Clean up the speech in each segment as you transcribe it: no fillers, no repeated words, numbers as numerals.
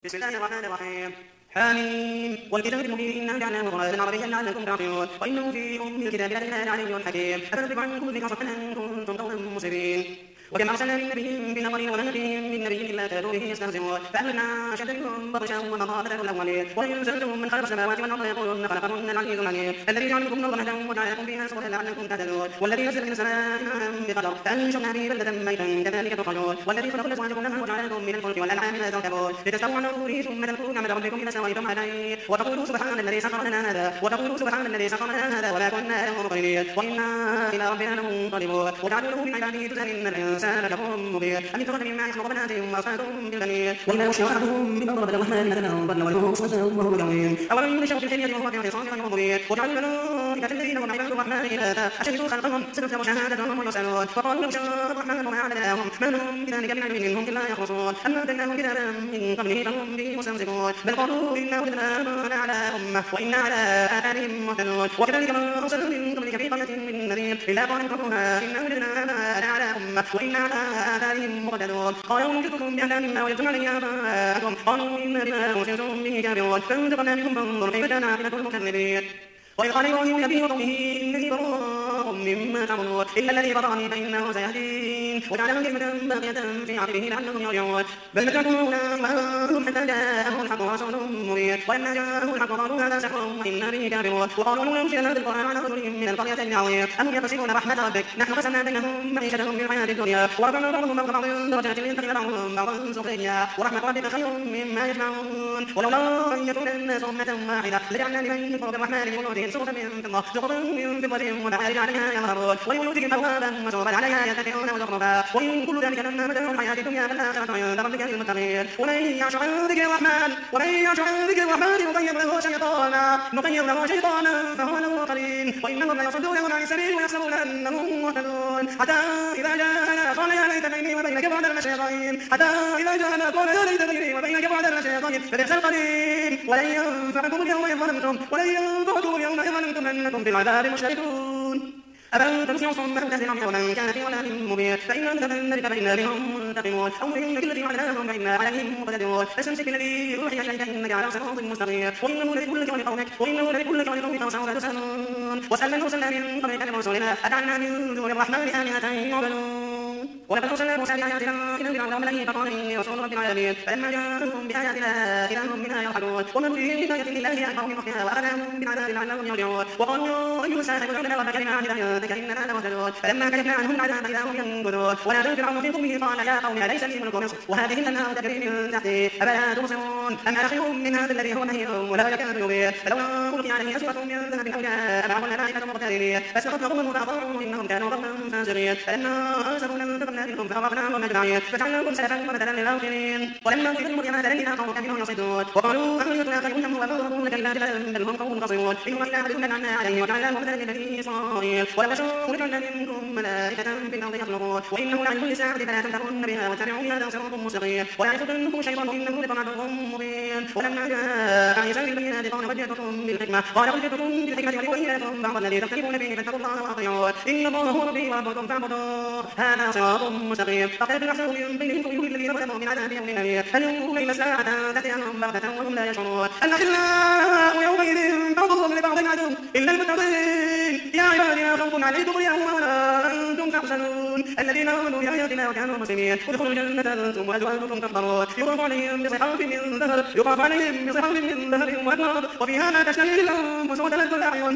بسم الله الرحمن الرحيم. حميم والكتاب المبين إنا جعلناه قرآنا عربيا لعلكم تعقلون وإنه في أم الكتاب لعلي حكيم أفنطق عن كل قصص إن كنتم قوما مسرفين. وكم أرسلنا من نبي بالأولين وما نبيهم من نبي إلا كانوا به يستهزئون فأهلكنا أشد منهم بطشا ومضى مثل الأولين وإن سألتم من خلق السماوات والأرض يقولون خلقهن العزيز العليم الذي جعل لكم الأرض مهدا وجعل لكم فيها سبلا لعلكم تهتدون والذي ينزل من السماء ماء بقدر فأنشرنا به بلدة ميتا كذلك تخرجون والذي خلق الأزواج كلها وجعل لكم من الفلك والأنعام ما تركبون لتستووا على ظهوره ثم تذكروا نعمة ربكم إذا استويتم عليه وتقولوا سبحان الذي سخر لنا هذا وما كنا له مقرنين وإنا إلى ربنا لمنقلبون وجعلوا له من عباده جزءا إن الإنسان لكفر مبين أم اتخذ مما يخلق بنات وأصفاكم بالبنين وإذا يشاء أحدهم بضرب الرحمن مثلا ضل وجهه مصمتا وهو كظيم أولم ينشأ في الحلية وهو في خصام غير مبين وجعلوا الملائكة الذين هم عباد الرحمن إناثا أشهدوا خلقهم سنكتب شهادتهم ويسألون وقالوا لو شاء الرحمن وما عبدناهم ما هم بذلك من علم إنهم إلا يخرصون أم آتيناهم كتابا من قبله فهم به مستمسكون بل قالوا إنا وجدنا آباءنا على أمة وإنا على آثارهم مهتدون وكذلك ما أرسلنا من قبلك في قرية من نذير إلا قال مكرها إنا وجدنا آباءنا على أمة وإنا على آثارهم مهتدون قالوا ننبئكم بأحلام مما وجدتم عليه آباءكم قالوا إنا بما أرسلتم به كافرون فانتقمنا منهم فانظر كيف كان عاقبة المكذبين وإذ قال إبراهيم لأبيه وقومه إنني براء مما تعبدون إلا الذي فطرني فإنه سيهدين وجعل كلمة باقية في عقبه لعلهم يرجعون بل متعتم هؤلاء حتى جاءهم الحق ورسول مبين ولما جاءهم الحق قالوا هذا سحر وإنا به كافرون وقالوا لولا أنزل هذا القرآن على رجل من القريتين عظيم أهم يقسمون رحمة ربك نحن قسمنا بينهم معيشتهم في الحياة الدنيا ورفعنا بعضهم فوق بعض درجات ليتخذ بعضهم بعضا سخريا ورحمة ربك خير مما يجمعون ولولا أن يكون الناس أمة واحدة لجعلنا لمن يكفر بالرحمن بيوتهم سقفا من فضة سقفا من فضة ومعارج عليها يظهرون ولبيوتهم أبوابا وسررا عليها يتكئون وزخرفا وإن كل ذلك لما متاع الحياة الدنيا فالآخرة عند ربك للمتقين ومن يعش عن ذكر الرحمن نقيض له شيطانا فهو له قرين وإنهم ليصدونهم عن السبيل ويحسبون أنهم مهتدون حتى إذا جاءنا قال يا ليت بيني وبينك بعد المشرقين فبئس القرين ولن ينفعكم اليوم إذ ظلمتم أنكم في العذاب مشتركون أفأنتم تسمعون من تهدي العمي ومن كان في ضلال مبين فإن نذرك فإنا بهم منتقمون أو إنك الذي وعدناهم فإنا عليهم مقتدرون فاستمسك الذي يوحي إليك إنك على صراط مستقيم وإنه لذكر لك ولقومك وسوف تسألون واسأل من أرسلنا من قبلك من رسلنا أجعلنا من دون الرحمن آلهة يعبدون ولقد أرسلنا موسى بآياتنا إلى فرعون وملئه فقال إني رسول رب العالمين فلما جاءهم بآياتنا إذا هم منها يضحكون وما نريد بآية إلا هي أكبر من أختها وأخذناهم بالعذاب لعلهم يرجعون وقالوا يا أيها الساحر ادع لنا ربك بما عهد عندك إننا لمهتدون فلما كشفنا عنهم العذاب إذا هم ينكثون ونادوا فرعون في قومه قال يا قوم أليس لي ملك مصر وهذه الأنهار تجري من تحتي أفلا تبصرون أم أنا خير من هذا الذي هو مهين ولا يكاد يبين فلولا ألقي عليه أسورة من ذهب أو جاء معه الملائكة مقترنين فاستخف قومه فأطاعوه إنهم كانوا قوما فاسقين فلما آسفونا انتقمنا منهم فأغرقناهم أجمعين فجعلناكم سلفا ومثلا للآخرين ولما قيل المريم أتلينا قومك منهم يصدون وقالوا أخرجتنا خير منهم وأبوهم لك إلا جبلا بل هم قوم قصيرون إنهم إلا عبد من عنا عليه وجعلناه مثلا لبني إسرائيل ولو نشاء لجعلنا منكم ملائكة في الأرض يخلقون وإنه لعلم للساعة فلا تمترون بها واتبعوا هذا صراط مستقيم ولا يصدنكم الشيطان إنه لكم عدو مبين ولما جاء عيسى بالبينات قال قد جئتكم بالحكمة ولأبين لكم بعض الذي تختلفون فيه فاتقوا الله وأطيعون إن الله هو ربي وربكم فاعبدوه هذا صراط مستقيم فقد يحسب من بينهم فيولي الذين ظلموا من عذاب يوم أليم هل ينظرون إلا الساعة تأتيهم بغتة وهم لا يشعرون الأخلاء يومئذ بعضهم لبعض عدو إلا المتقين يا عبادي لا خوف عليكم اليوم ولا أنتم تحزنون الذين آمنوا بآياتنا وكانوا مسلمين ادخلوا الجنة أنتم وأزواجكم تحبرون يطاف عليهم بصحاف من ذهب وأكواب وفيها ما تشتهي الأنفس وتلذ الأعين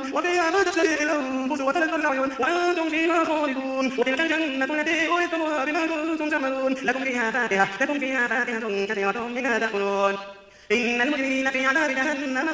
وأنتم فيها خالدون وتلك الجنة التي أورثتموها بما كنتم تعملون لكم فيها فاكهة كثيرة منها تأكلون إن المجرمين في عذاب جهنم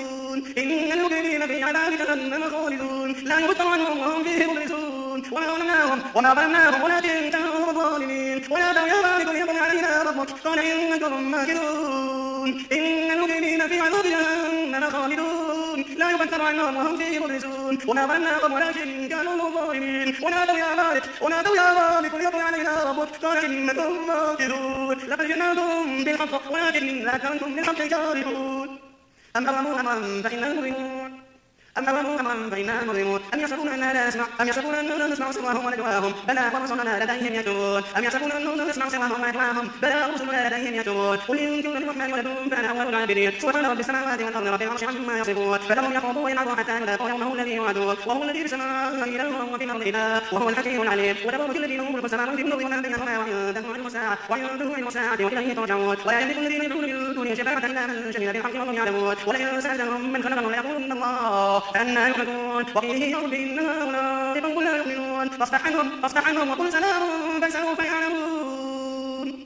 خالدون لا يفتر عنهم وهم فيه مبلسون وما ظلمناهم ولكن كانوا الظالمين ونادوا يا مالك ليقضي علينا ربك قال إنكم ماكثون إن المجرمين في عذاب جهنم خالدون لا يفتر عنهم وهم فيه مبلسون وما ظلمناهم ولكن كانوا الظالمين ونادوا يا مالك ليقضي علينا ربك قال إنكم ماكثون لقد جئناكم بالحق ولكن لا كنتم بالحق كارهون أم أبرموا أمرا فإنهم مؤمنون أما ظنوا أمرا فإنا مظلمون أم يحسبون أننا لا نسمع سرهم ونجواهم بلى ورسلنا لديهم يكتبون أم يحسبون أننا لا نسمع سرهم ونجواهم بلى ورسلنا لديهم يكتبون قل إن كنتم للرحمن ولد فأنا أول العابدين سبحان رب السماوات والأرض رب العرش عما يصفون فذرهم يخوضوا ويلعبوا حتى يلاقوا يومهم الذي يوعدون وهو الذي في السماء إله وفي الأرض إله وهو الحكيم العليم وتبارك الذي له ملك السماوات والأرض وما بينهما وعنده علم الساعة وإليه ترجعون ولا يملك الذين يدعون من دونه شفاعة إلا من شهد بالحق وهم يعلمون ولئن سألتهم من خلقهم ليقولن الله أنى يؤفكون وقيله يا رب إن هؤلاء قوم لا يؤمنون فاصفح عنهم وقل سلام فسوف يعلمون.